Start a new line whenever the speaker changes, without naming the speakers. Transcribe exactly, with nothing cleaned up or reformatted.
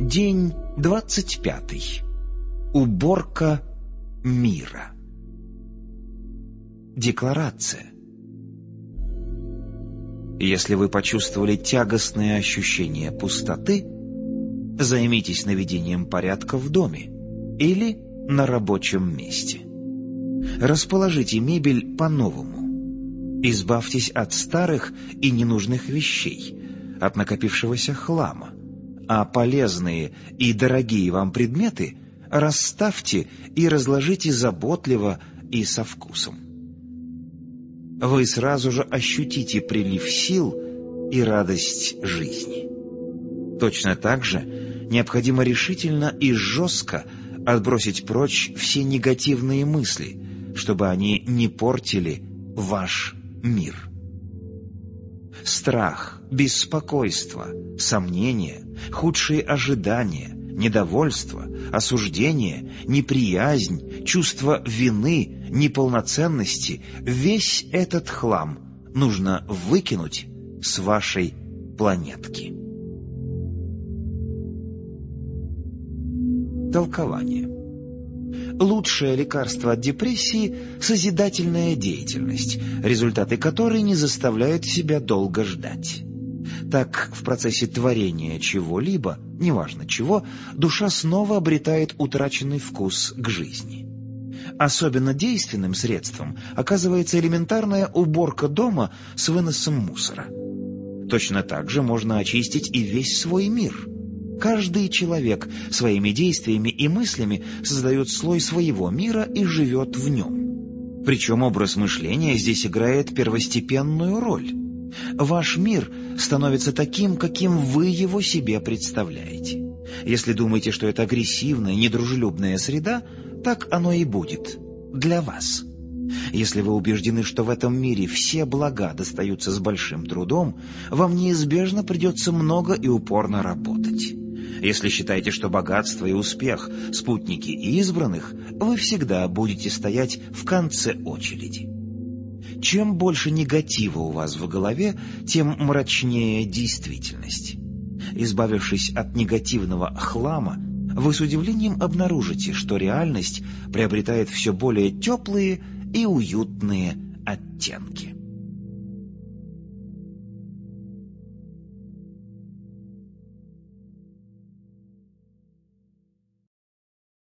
День двадцать пятый. Уборка мира. Декларация. Если вы почувствовали тягостное ощущение пустоты, займитесь наведением порядка в доме или на рабочем месте. Расположите мебель по-новому. Избавьтесь от старых и ненужных вещей, от накопившегося хлама, а полезные и дорогие вам предметы расставьте и разложите заботливо и со вкусом. Вы сразу же ощутите прилив сил и радость жизни. Точно так же необходимо решительно и жестко отбросить прочь все негативные мысли, чтобы они не портили ваш мир. Страх, беспокойство, сомнения, худшие ожидания, недовольство, осуждение, неприязнь, чувство вины, неполноценности — весь этот хлам нужно выкинуть с вашей планетки. Толкование. Лучшее лекарство от депрессии – созидательная деятельность, результаты которой не заставляют себя долго ждать. Так, в процессе творения чего-либо, неважно чего, душа снова обретает утраченный вкус к жизни. Особенно действенным средством оказывается элементарная уборка дома с выносом мусора. Точно так же можно очистить и весь свой мир. Каждый человек своими действиями и мыслями создает слой своего мира и живет в нем. Причем образ мышления здесь играет первостепенную роль. Ваш мир становится таким, каким вы его себе представляете. Если думаете, что это агрессивная, недружелюбная среда, так оно и будет для вас. Если вы убеждены, что в этом мире все блага достаются с большим трудом, вам неизбежно придется много и упорно работать. Если считаете, что богатство и успех – спутники избранных, вы всегда будете стоять в конце очереди. Чем больше негатива у вас в голове, тем мрачнее действительность. Избавившись от негативного хлама, вы с удивлением обнаружите, что реальность приобретает все более теплые и уютные оттенки.